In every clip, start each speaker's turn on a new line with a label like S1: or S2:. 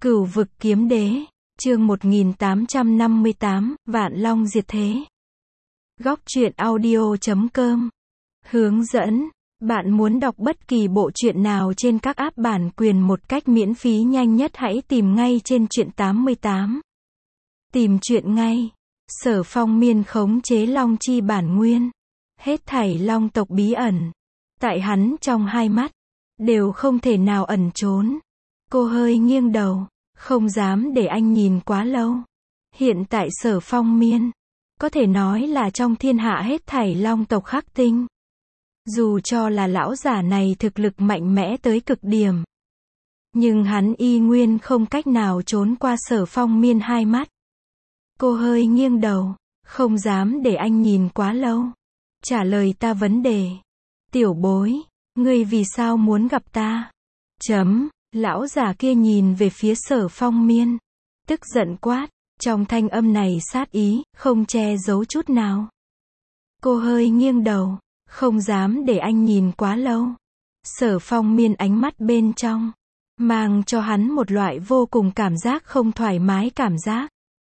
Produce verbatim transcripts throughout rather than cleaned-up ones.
S1: Cửu vực kiếm đế, chương một nghìn tám trăm năm mươi tám, Vạn Long diệt thế. Góc truyện audio chấm com. Hướng dẫn, bạn muốn đọc bất kỳ bộ truyện nào trên các app bản quyền một cách miễn phí nhanh nhất hãy tìm ngay trên truyện tám mươi tám. Tìm truyện ngay. Sở Phong Miên khống chế Long chi bản nguyên. Hết thảy Long tộc bí ẩn. Tại hắn trong hai mắt, đều không thể nào ẩn trốn. Cô hơi nghiêng đầu, không dám để anh nhìn quá lâu. Hiện tại Sở Phong Miên, có thể nói là trong thiên hạ hết thảy Long tộc khắc tinh. Dù cho là lão giả này thực lực mạnh mẽ tới cực điểm, nhưng hắn y nguyên không cách nào trốn qua Sở Phong Miên hai mắt. Cô hơi nghiêng đầu, không dám để anh nhìn quá lâu. Trả lời ta vấn đề. Tiểu bối, ngươi vì sao muốn gặp ta? Chấm, lão già kia nhìn về phía Sở Phong Miên. Tức giận quát, trong thanh âm này sát ý, không che giấu chút nào. Cô hơi nghiêng đầu, không dám để anh nhìn quá lâu. Sở Phong Miên ánh mắt bên trong, mang cho hắn một loại vô cùng cảm giác không thoải mái cảm giác.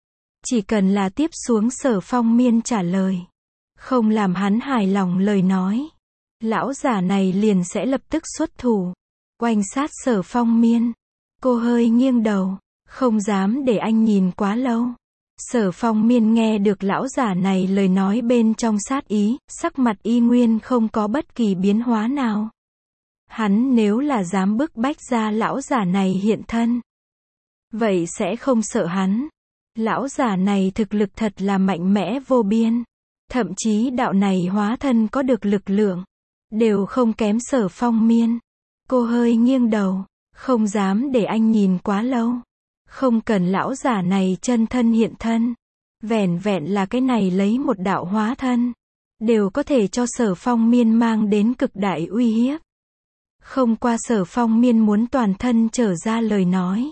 S1: Chỉ cần là tiếp xuống Sở Phong Miên trả lời, không làm hắn hài lòng lời nói, lão giả này liền sẽ lập tức xuất thủ, oanh sát Sở Phong Miên. Cô hơi nghiêng đầu, không dám để anh nhìn quá lâu. Sở Phong Miên nghe được lão giả này lời nói bên trong sát ý, sắc mặt y nguyên không có bất kỳ biến hóa nào. Hắn nếu là dám bức bách ra lão giả này hiện thân, vậy sẽ không sợ hắn. Lão giả này thực lực thật là mạnh mẽ vô biên. Thậm chí đạo này hóa thân có được lực lượng, đều không kém Sở Phong Miên. Cô hơi nghiêng đầu, không dám để anh nhìn quá lâu. Không cần lão giả này chân thân hiện thân. Vẻn vẹn là cái này lấy một đạo hóa thân, đều có thể cho Sở Phong Miên mang đến cực đại uy hiếp. Không qua Sở Phong Miên muốn toàn thân trở ra lời nói.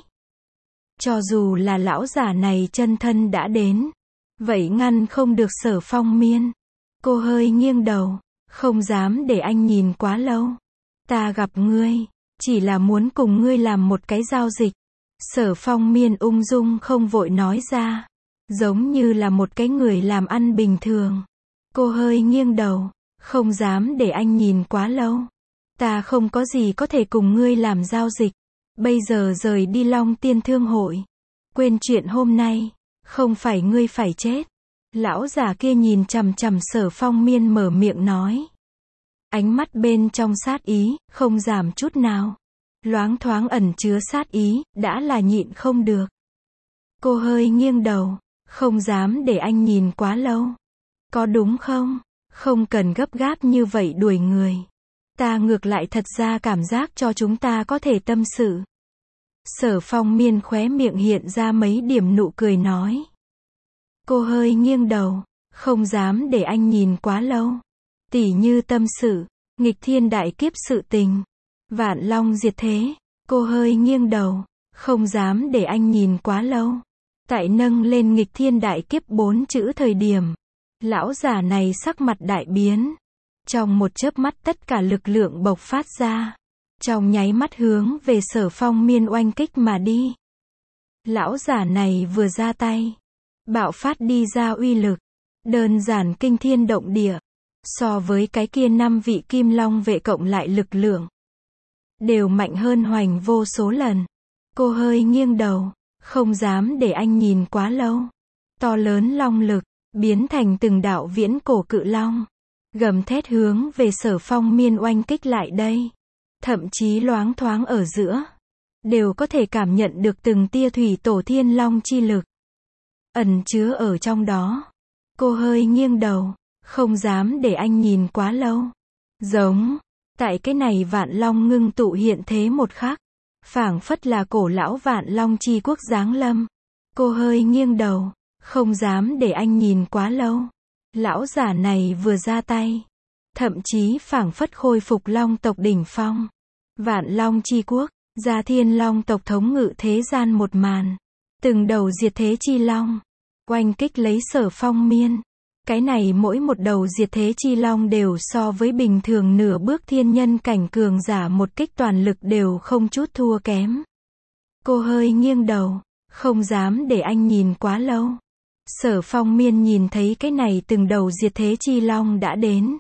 S1: Cho dù là lão giả này chân thân đã đến, vậy ngăn không được Sở Phong Miên. Cô hơi nghiêng đầu, không dám để anh nhìn quá lâu. Ta gặp ngươi, chỉ là muốn cùng ngươi làm một cái giao dịch. Sở Phong Miên ung dung không vội nói ra, giống như là một cái người làm ăn bình thường. Cô hơi nghiêng đầu, không dám để anh nhìn quá lâu. Ta không có gì có thể cùng ngươi làm giao dịch. Bây giờ rời đi Long Tiên Thương Hội. Quên chuyện hôm nay, không phải ngươi phải chết. Lão già kia nhìn chằm chằm Sở Phong Miên mở miệng nói. Ánh mắt bên trong sát ý, không giảm chút nào. Loáng thoáng ẩn chứa sát ý, đã là nhịn không được. Cô hơi nghiêng đầu, không dám để anh nhìn quá lâu. Có đúng không? Không cần gấp gáp như vậy đuổi người. Ta ngược lại thật ra cảm giác cho chúng ta có thể tâm sự. Sở Phong Miên khóe miệng hiện ra mấy điểm nụ cười nói. Cô hơi nghiêng đầu, không dám để anh nhìn quá lâu. Tỉ như tâm sự, nghịch thiên đại kiếp sự tình, Vạn Long diệt thế. Cô hơi nghiêng đầu, không dám để anh nhìn quá lâu. Tại nâng lên nghịch thiên đại kiếp bốn chữ thời điểm, lão già này sắc mặt đại biến. Trong một chớp mắt tất cả lực lượng bộc phát ra, trong nháy mắt hướng về Sở Phong Miên oanh kích mà đi. Lão giả này vừa ra tay, bạo phát đi ra uy lực, đơn giản kinh thiên động địa. So với cái kia năm vị Kim Long vệ cộng lại lực lượng, đều mạnh hơn hoành vô số lần. Cô hơi nghiêng đầu, không dám để anh nhìn quá lâu. To lớn long lực, biến thành từng đạo viễn cổ cự long, gầm thét hướng về Sở Phong Miên oanh kích lại đây. Thậm chí loáng thoáng ở giữa, đều có thể cảm nhận được từng tia thủy tổ thiên long chi lực ẩn chứa ở trong đó. Cô hơi nghiêng đầu, không dám để anh nhìn quá lâu. Giống, tại cái này Vạn Long ngưng tụ hiện thế một khắc, phảng phất là cổ lão Vạn Long chi quốc giáng lâm. Cô hơi nghiêng đầu, không dám để anh nhìn quá lâu. Lão giả này vừa ra tay, thậm chí phảng phất khôi phục Long tộc đỉnh phong. Vạn Long chi quốc, gia thiên Long tộc thống ngự thế gian một màn. Từng đầu diệt thế chi long, oanh kích lấy Sở Phong Miên. Cái này mỗi một đầu diệt thế chi long đều so với bình thường nửa bước thiên nhân cảnh cường giả một kích toàn lực đều không chút thua kém. Cô hơi nghiêng đầu, không dám để anh nhìn quá lâu. Sở Phong Miên nhìn thấy cái này từng đầu diệt thế chi long đã đến.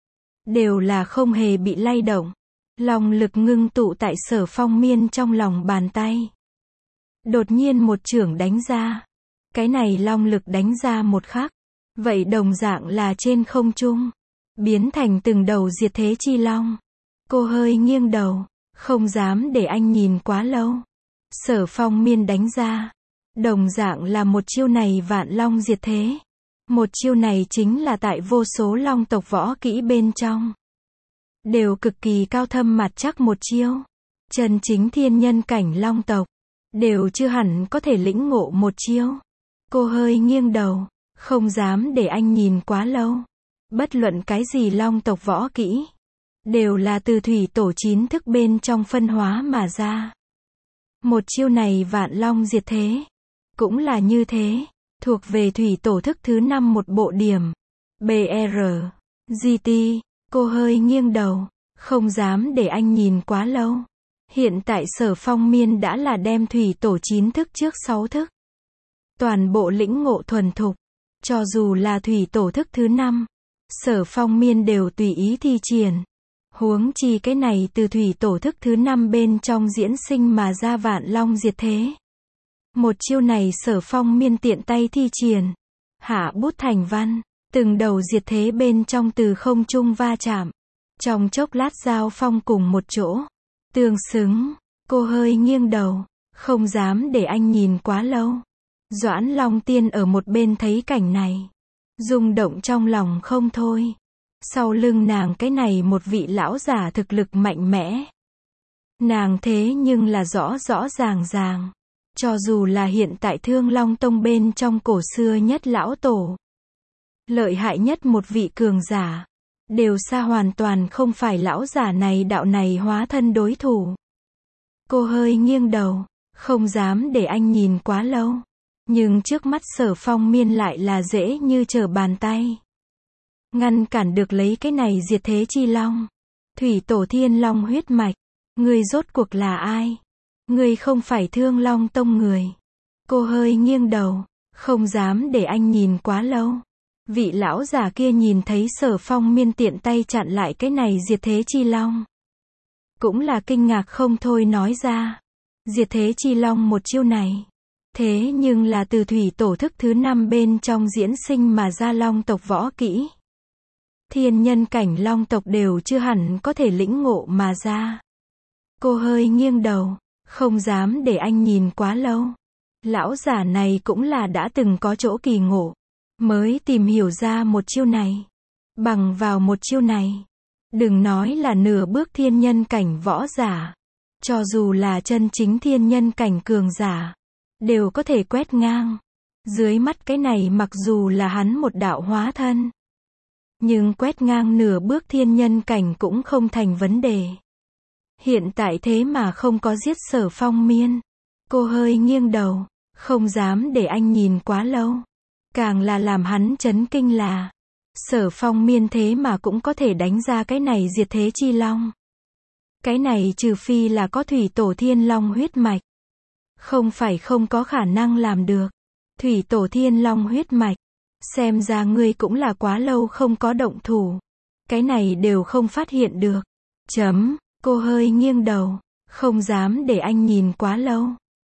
S1: Đều là không hề bị lay động. Long lực ngưng tụ tại Sở Phong Miên trong lòng bàn tay. Đột nhiên một chưởng đánh ra. Cái này long lực đánh ra một khắc. Vậy đồng dạng là trên không trung. Biến thành từng đầu diệt thế chi long. Cô hơi nghiêng đầu, không dám để anh nhìn quá lâu. Sở Phong Miên đánh ra. Đồng dạng là một chiêu này vạn long diệt thế. Một chiêu này chính là tại vô số long tộc võ kỹ bên trong. Đều cực kỳ cao thâm mặt chắc một chiêu. Chân chính thiên nhân cảnh long tộc. Đều chưa hẳn có thể lĩnh ngộ một chiêu. Cô hơi nghiêng đầu, không dám để anh nhìn quá lâu. Bất luận cái gì long tộc võ kỹ. Đều là từ thủy tổ chín thức bên trong phân hóa mà ra. Một chiêu này vạn long diệt thế. Cũng là như thế. Thuộc về thủy tổ thức thứ năm một bộ điểm. bê rờ, giê tê. Cô hơi nghiêng đầu, không dám để anh nhìn quá lâu. Hiện tại Sở Phong Miên đã là đem thủy tổ chín thức trước sáu thức. Toàn bộ lĩnh ngộ thuần thục. Cho dù là thủy tổ thức thứ năm, Sở Phong Miên đều tùy ý thi triển. Huống chi cái này từ thủy tổ thức thứ năm bên trong diễn sinh mà ra vạn long diệt thế. Một chiêu này Sở Phong Miên tiện tay thi triển. Hạ bút thành văn. Từng đầu diệt thế bên trong từ không trung va chạm. Trong chốc lát giao phong cùng một chỗ. Tương xứng. Cô hơi nghiêng đầu. Không dám để anh nhìn quá lâu. Doãn Long Tiên ở một bên thấy cảnh này. Rung động trong lòng không thôi. Sau lưng nàng cái này một vị lão giả thực lực mạnh mẽ. Nàng thế nhưng là rõ rõ ràng ràng. Cho dù là hiện tại Thương Long Tông bên trong cổ xưa nhất lão tổ. Lợi hại nhất một vị cường giả. Đều xa hoàn toàn không phải lão giả này đạo này hóa thân đối thủ. Cô hơi nghiêng đầu. Không dám để anh nhìn quá lâu. Nhưng trước mắt Sở Phong Miên lại là dễ như trở bàn tay. Ngăn cản được lấy cái này diệt thế chi long. Thủy tổ thiên long huyết mạch. Người rốt cuộc là ai? Người không phải Thương Long Tông người. Cô hơi nghiêng đầu. Không dám để anh nhìn quá lâu. Vị lão già kia nhìn thấy Sở Phong Miên tiện tay chặn lại cái này diệt thế chi long. Cũng là kinh ngạc không thôi nói ra. Diệt thế chi long một chiêu này. Thế nhưng là từ thủy tổ thức thứ năm bên trong diễn sinh mà ra long tộc võ kỹ. Thiên nhân cảnh long tộc đều chưa hẳn có thể lĩnh ngộ mà ra. Cô hơi nghiêng đầu, không dám để anh nhìn quá lâu. Lão giả này cũng là đã từng có chỗ kỳ ngộ, mới tìm hiểu ra một chiêu này. Bằng vào một chiêu này, đừng nói là nửa bước thiên nhân cảnh võ giả. Cho dù là chân chính thiên nhân cảnh cường giả, đều có thể quét ngang. Dưới mắt cái này mặc dù là hắn một đạo hóa thân, nhưng quét ngang nửa bước thiên nhân cảnh cũng không thành vấn đề. Hiện tại thế mà không có giết Sở Phong Miên. Cô hơi nghiêng đầu, không dám để anh nhìn quá lâu. Càng là làm hắn chấn kinh là, Sở Phong Miên thế mà cũng có thể đánh ra cái này diệt thế chi long. Cái này trừ phi là có thủy tổ thiên long huyết mạch. Không phải không có khả năng làm được. Thủy tổ thiên long huyết mạch. Xem ra ngươi cũng là quá lâu không có động thủ. Cái này đều không phát hiện được. Chấm, cô hơi nghiêng đầu. Không dám để anh nhìn quá lâu.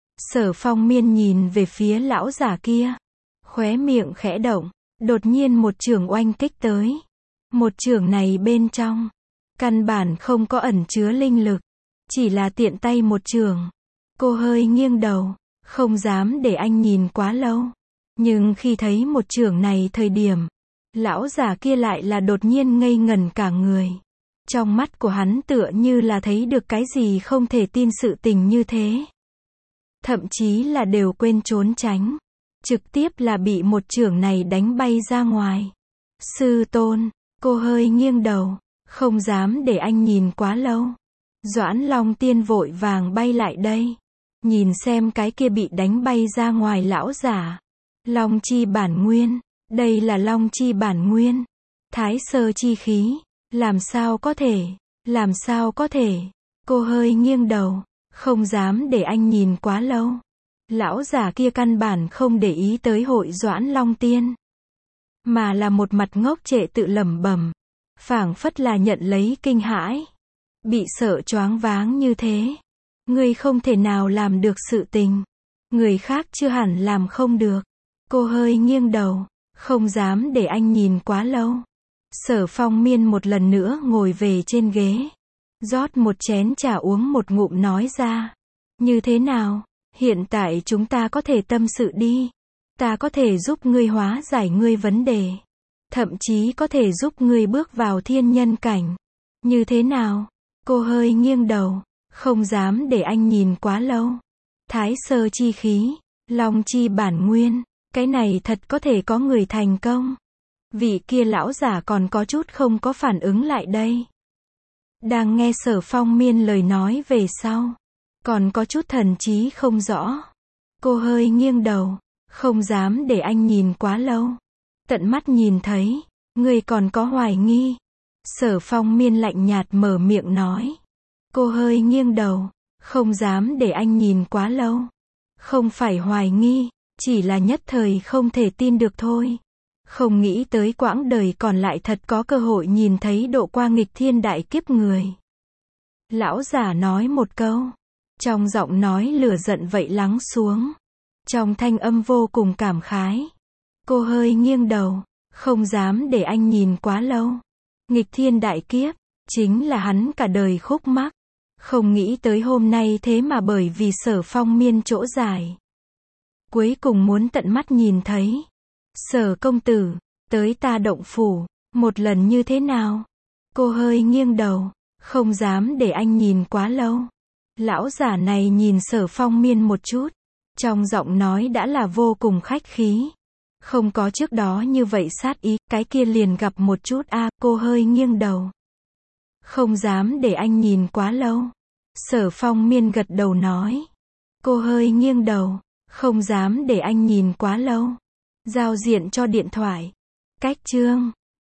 S1: Sở Phong Miên nhìn về phía lão giả kia. Khóe miệng khẽ động. Đột nhiên một chưởng oanh kích tới. Một chưởng này bên trong. Căn bản không có ẩn chứa linh lực. Chỉ là tiện tay một chưởng. Cô hơi nghiêng đầu. Không dám để anh nhìn quá lâu. Nhưng khi thấy một chưởng này thời điểm, lão già kia lại là đột nhiên ngây ngẩn cả người. Trong mắt của hắn tựa như là thấy được cái gì không thể tin sự tình như thế. Thậm chí là đều quên trốn tránh. Trực tiếp là bị một chưởng này đánh bay ra ngoài. Sư tôn, cô hơi nghiêng đầu, không dám để anh nhìn quá lâu. Doãn Long Tiên vội vàng bay lại đây. Nhìn xem cái kia bị đánh bay ra ngoài lão giả. Long chi bản nguyên, đây là long chi bản nguyên. Thái sơ chi khí, làm sao có thể, làm sao có thể. Cô hơi nghiêng đầu, Không dám để anh nhìn quá lâu. Lão già kia căn bản không để ý tới Hội Doãn Long Tiên, mà là một mặt ngốc trệ tự lẩm bẩm, phảng phất là nhận lấy kinh hãi, bị sợ choáng váng như thế. Ngươi không thể nào làm được sự tình, người khác chưa hẳn làm không được. Cô hơi nghiêng đầu, không dám để anh nhìn quá lâu. Sở Phong Miên một lần nữa ngồi về trên ghế, rót một chén trà uống một ngụm nói ra. Như thế nào? Hiện tại chúng ta có thể tâm sự đi. Ta có thể giúp ngươi hóa giải ngươi vấn đề. Thậm chí có thể giúp ngươi bước vào thiên nhân cảnh. Như thế nào? Cô hơi nghiêng đầu, không dám để anh nhìn quá lâu. Thái sơ chi khí, long chi bản nguyên, cái này thật có thể có người thành công. Vị kia lão giả còn có chút không có phản ứng lại đây. Đang nghe Sở Phong Miên lời nói về sau, còn có chút thần trí không rõ. Cô hơi nghiêng đầu, không dám để anh nhìn quá lâu. Tận mắt nhìn thấy, người còn có hoài nghi. Sở Phong Miên lạnh nhạt mở miệng nói. Cô hơi nghiêng đầu, không dám để anh nhìn quá lâu. Không phải hoài nghi, chỉ là nhất thời không thể tin được thôi. Không nghĩ tới quãng đời còn lại thật có cơ hội nhìn thấy độ qua nghịch thiên đại kiếp người. Lão giả nói một câu, trong giọng nói lửa giận vậy lắng xuống, trong thanh âm vô cùng cảm khái. Cô hơi nghiêng đầu, không dám để anh nhìn quá lâu. Nghịch thiên đại kiếp, chính là hắn cả đời khúc mắc. Không nghĩ tới hôm nay thế mà bởi vì Sở Phong Miên chỗ giải, cuối cùng muốn tận mắt nhìn thấy. Sở công tử, tới ta động phủ, một lần như thế nào? Cô hơi nghiêng đầu, không dám để anh nhìn quá lâu. Lão giả này nhìn Sở Phong Miên một chút, trong giọng nói đã là vô cùng khách khí. Không có trước đó như vậy sát ý, cái kia liền gặp một chút a. À, cô hơi nghiêng đầu, không dám để anh nhìn quá lâu. Sở Phong Miên gật đầu nói. Cô hơi nghiêng đầu, không dám để anh nhìn quá lâu. Giao diện cho điện thoại. Cách chương